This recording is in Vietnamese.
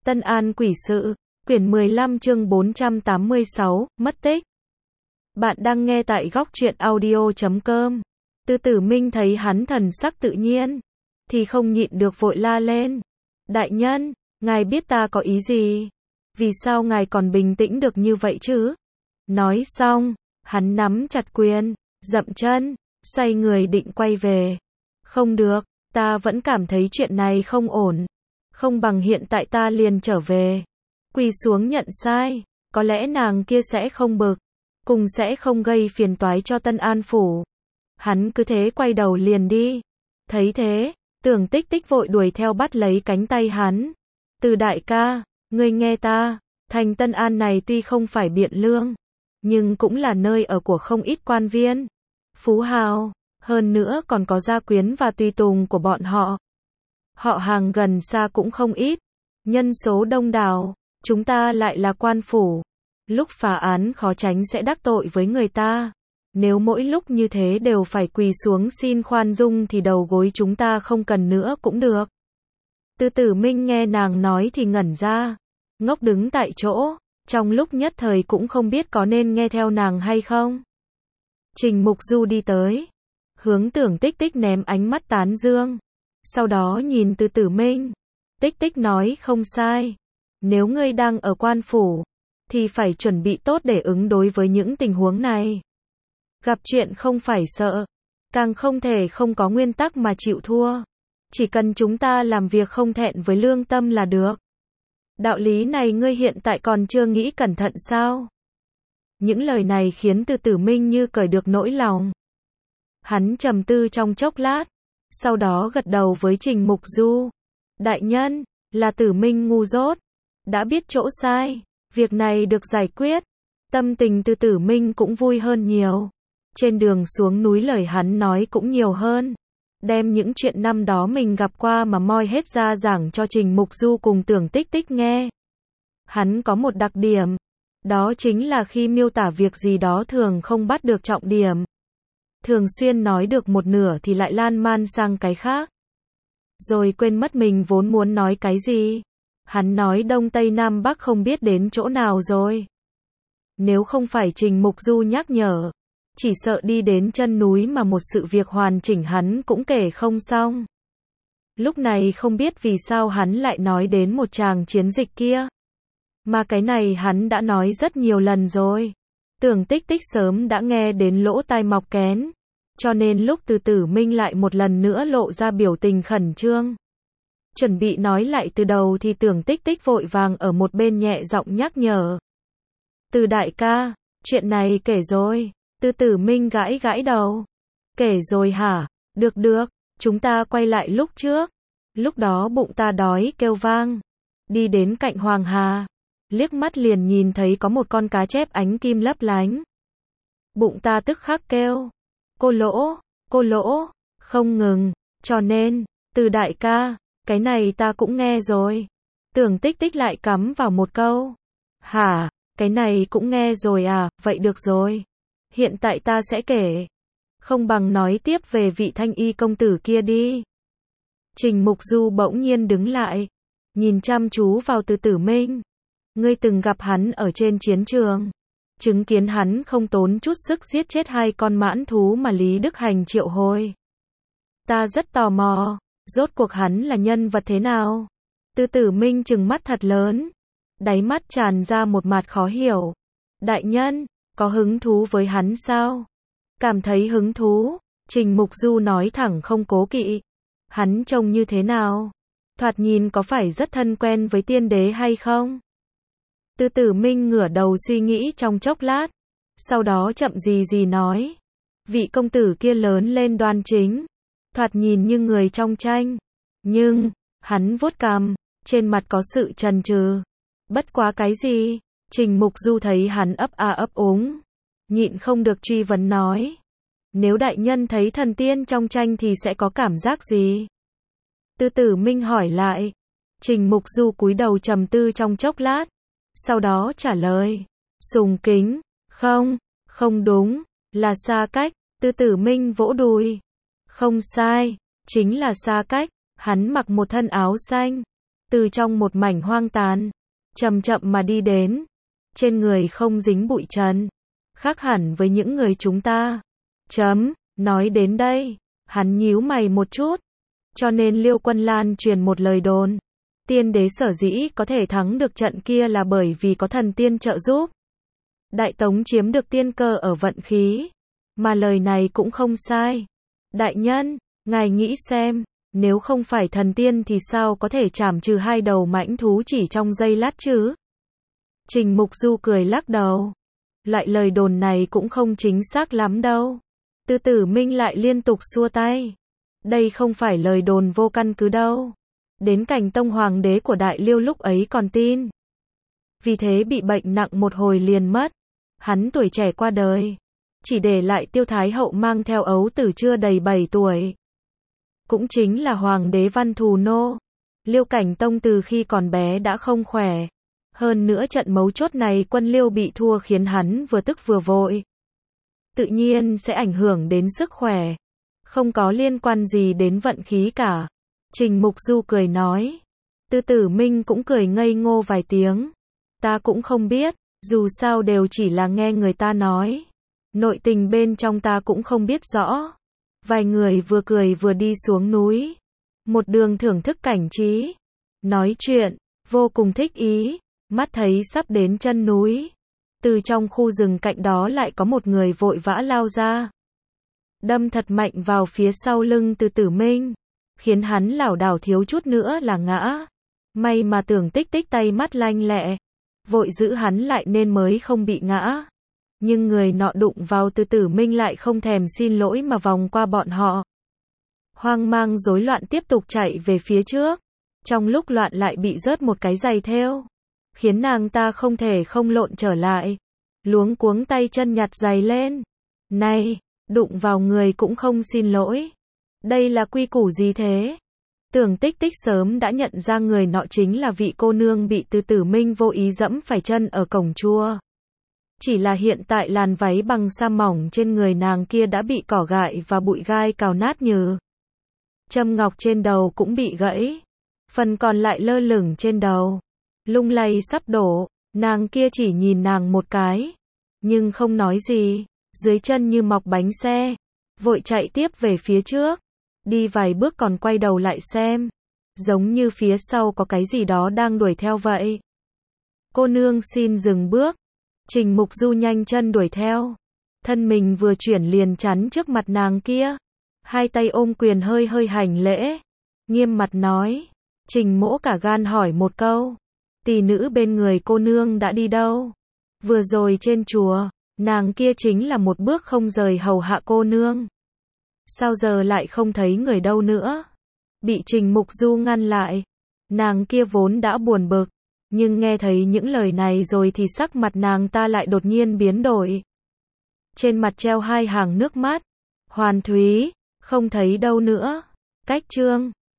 Tân An Quỷ Sự, quyển 15 chương 486, mất tích. Bạn đang nghe tại góc truyện audio.com. Từ Tử Minh thấy hắn thần sắc tự nhiên, thì không nhịn được vội la lên. Đại nhân, ngài biết ta có ý gì? Vì sao ngài còn bình tĩnh được như vậy chứ? Nói xong, hắn nắm chặt quyền, dậm chân, xoay người định quay về. Không được, ta vẫn cảm thấy chuyện này không ổn. Không bằng hiện tại ta liền trở về. Quỳ xuống nhận sai, có lẽ nàng kia sẽ không bực, cùng sẽ không gây phiền toái cho Tân An Phủ. Hắn cứ thế quay đầu liền đi. Thấy thế, Tưởng Tích Tích vội đuổi theo bắt lấy cánh tay hắn. Từ đại ca, ngươi nghe ta, thành Tân An này tuy không phải Biện Lương, nhưng cũng là nơi ở của không ít quan viên, phú hào, hơn nữa còn có gia quyến và tùy tùng của bọn họ. Họ hàng gần xa cũng không ít, nhân số đông đảo, chúng ta lại là quan phủ. Lúc phá án khó tránh sẽ đắc tội với người ta. Nếu mỗi lúc như thế đều phải quỳ xuống xin khoan dung thì đầu gối chúng ta không cần nữa cũng được. Từ Tử Minh nghe nàng nói thì ngẩn ra, ngốc đứng tại chỗ, trong lúc nhất thời cũng không biết có nên nghe theo nàng hay không. Trình Mục Du đi tới, hướng Tưởng Tích Tích ném ánh mắt tán dương, sau đó nhìn Từ Tử Minh. Tích Tích nói không sai, nếu ngươi đang ở quan phủ, thì phải chuẩn bị tốt để ứng đối với những tình huống này. Gặp chuyện không phải sợ, càng không thể không có nguyên tắc mà chịu thua. Chỉ cần chúng ta làm việc không thẹn với lương tâm là được. Đạo lý này ngươi hiện tại còn chưa nghĩ cẩn thận sao? Những lời này khiến Từ Tử Minh như cởi được nỗi lòng. Hắn trầm tư trong chốc lát, sau đó gật đầu với Trình Mục Du. Đại nhân, là Tử Minh ngu dốt, đã biết chỗ sai, việc này được giải quyết. Tâm tình Từ Tử Minh cũng vui hơn nhiều. Trên đường xuống núi lời hắn nói cũng nhiều hơn. Đem những chuyện năm đó mình gặp qua mà moi hết ra giảng cho Trình Mục Du cùng Tưởng Tích Tích nghe. Hắn có một đặc điểm, đó chính là khi miêu tả việc gì đó thường không bắt được trọng điểm. Thường xuyên nói được một nửa thì lại lan man sang cái khác. Rồi quên mất mình vốn muốn nói cái gì. Hắn nói Đông Tây Nam Bắc không biết đến chỗ nào rồi. Nếu không phải Trình Mục Du nhắc nhở, chỉ sợ đi đến chân núi mà một sự việc hoàn chỉnh hắn cũng kể không xong. Lúc này không biết vì sao hắn lại nói đến một tràng chiến dịch kia. Mà cái này hắn đã nói rất nhiều lần rồi. Tưởng Tích Tích sớm đã nghe đến lỗ tai mọc kén. Cho nên lúc Từ Tử Minh lại một lần nữa lộ ra biểu tình khẩn trương, chuẩn bị nói lại từ đầu thì Tưởng Tích Tích vội vàng ở một bên nhẹ giọng nhắc nhở. Từ đại ca, chuyện này kể rồi. Từ Tử Minh gãi gãi đầu. Kể rồi hả? Được được, chúng ta quay lại lúc trước. Lúc đó bụng ta đói kêu vang. Đi đến cạnh Hoàng Hà, liếc mắt liền nhìn thấy có một con cá chép ánh kim lấp lánh. Bụng ta tức khắc kêu. Cô lỗ, không ngừng, cho nên, Từ đại ca, cái này ta cũng nghe rồi. Tưởng Tích Tích lại cắm vào một câu. Hả, cái này cũng nghe rồi à, vậy được rồi. Hiện tại ta sẽ kể. Không bằng nói tiếp về vị Thanh Y công tử kia đi. Trình Mục Du bỗng nhiên đứng lại, nhìn chăm chú vào Từ Tử Minh. Ngươi từng gặp hắn ở trên chiến trường, chứng kiến hắn không tốn chút sức giết chết 2 con mãn thú mà Lý Đức Hành triệu hồi. Ta rất tò mò, rốt cuộc hắn là nhân vật thế nào? Từ Tử Minh trừng mắt thật lớn, đáy mắt tràn ra một mặt khó hiểu. Đại nhân, có hứng thú với hắn sao? Cảm thấy hứng thú, Trình Mục Du nói thẳng không cố kỵ. Hắn trông như thế nào? Thoạt nhìn có phải rất thân quen với tiên đế hay không? Từ Tử Minh ngửa đầu suy nghĩ trong chốc lát, sau đó chậm gì nói. Vị công tử kia lớn lên đoan chính, thoạt nhìn như người trong tranh. Nhưng, hắn vuốt cằm, trên mặt có sự chần chừ. Bất quá cái gì? Trình Mục Du thấy hắn ấp a ấp úng, nhịn không được truy vấn nói. Nếu đại nhân thấy thần tiên trong tranh thì sẽ có cảm giác gì? Từ Tử Minh hỏi lại. Trình Mục Du cúi đầu trầm tư trong chốc lát, sau đó trả lời. Sùng kính, không đúng, là xa cách. Từ Tử Minh vỗ đùi. Không sai, chính là xa cách. Hắn mặc một thân áo xanh, từ trong một mảnh hoang tàn, chậm chậm mà đi đến. Trên người không dính bụi trần, khác hẳn với những người chúng ta. Nói đến đây, hắn nhíu mày một chút. Cho nên Liêu Quân Lan truyền một lời đồn. Tiên đế sở dĩ có thể thắng được trận kia là bởi vì có thần tiên trợ giúp. Đại Tống chiếm được tiên cơ ở vận khí. Mà lời này cũng không sai. Đại nhân, ngài nghĩ xem, nếu không phải thần tiên thì sao có thể trảm trừ 2 đầu mãnh thú chỉ trong giây lát chứ? Trình Mục Du cười lắc đầu. Loại lời đồn này cũng không chính xác lắm đâu. Từ Tử Minh lại liên tục xua tay. Đây không phải lời đồn vô căn cứ đâu. Đến Cảnh Tông hoàng đế của Đại Liêu lúc ấy còn tin. Vì thế bị bệnh nặng một hồi liền mất. Hắn tuổi trẻ qua đời, chỉ để lại Tiêu Thái hậu mang theo ấu tử chưa đầy 7 tuổi. Cũng chính là hoàng đế Văn Thù Nô. Liêu Cảnh Tông từ khi còn bé đã không khỏe. Hơn nữa trận mấu chốt này quân Liêu bị thua khiến hắn vừa tức vừa vội. Tự nhiên sẽ ảnh hưởng đến sức khỏe. Không có liên quan gì đến vận khí cả. Trình Mục Du cười nói. Từ Tử Minh cũng cười ngây ngô vài tiếng. Ta cũng không biết, dù sao đều chỉ là nghe người ta nói. Nội tình bên trong ta cũng không biết rõ. Vài người vừa cười vừa đi xuống núi. Một đường thưởng thức cảnh trí. Nói chuyện, vô cùng thích ý. Mắt thấy sắp đến chân núi. Từ trong khu rừng cạnh đó lại có một người vội vã lao ra. Đâm thật mạnh vào phía sau lưng Từ Tử Minh. Khiến hắn lảo đảo thiếu chút nữa là ngã. May mà Tưởng Tích Tích tay mắt lanh lẹ. Vội giữ hắn lại nên mới không bị ngã. Nhưng người nọ đụng vào Từ Tử Minh lại không thèm xin lỗi mà vòng qua bọn họ. Hoang mang rối loạn tiếp tục chạy về phía trước. Trong lúc loạn lại bị rớt một cái giày thêu. Khiến nàng ta không thể không lộn trở lại. Luống cuống tay chân nhặt giày lên. Này, đụng vào người cũng không xin lỗi. Đây là quy củ gì thế? Tưởng Tích Tích sớm đã nhận ra người nọ chính là vị cô nương bị Từ Tử Minh vô ý dẫm phải chân ở cổng chùa. Chỉ là hiện tại làn váy bằng sa mỏng trên người nàng kia đã bị cỏ gại và bụi gai cào nát nhừ. Châm ngọc trên đầu cũng bị gãy. Phần còn lại lơ lửng trên đầu. Lung lay sắp đổ. Nàng kia chỉ nhìn nàng một cái. Nhưng không nói gì. Dưới chân như mọc bánh xe. Vội chạy tiếp về phía trước. Đi vài bước còn quay đầu lại xem. Giống như phía sau có cái gì đó đang đuổi theo vậy. Cô nương xin dừng bước. Trình Mục Du nhanh chân đuổi theo. Thân mình vừa chuyển liền chắn trước mặt nàng kia. Hai tay ôm quyền hơi hơi hành lễ. Nghiêm mặt nói. Trình mỗ cả gan hỏi một câu. Tỷ nữ bên người cô nương đã đi đâu? Vừa rồi trên chùa, nàng kia chính là một bước không rời hầu hạ cô nương. Sao giờ lại không thấy người đâu nữa? Bị Trình Mục Du ngăn lại. Nàng kia vốn đã buồn bực. Nhưng nghe thấy những lời này rồi thì sắc mặt nàng ta lại đột nhiên biến đổi. Trên mặt treo 2 hàng nước mắt. Hoàn Thúy, không thấy đâu nữa. Cách chương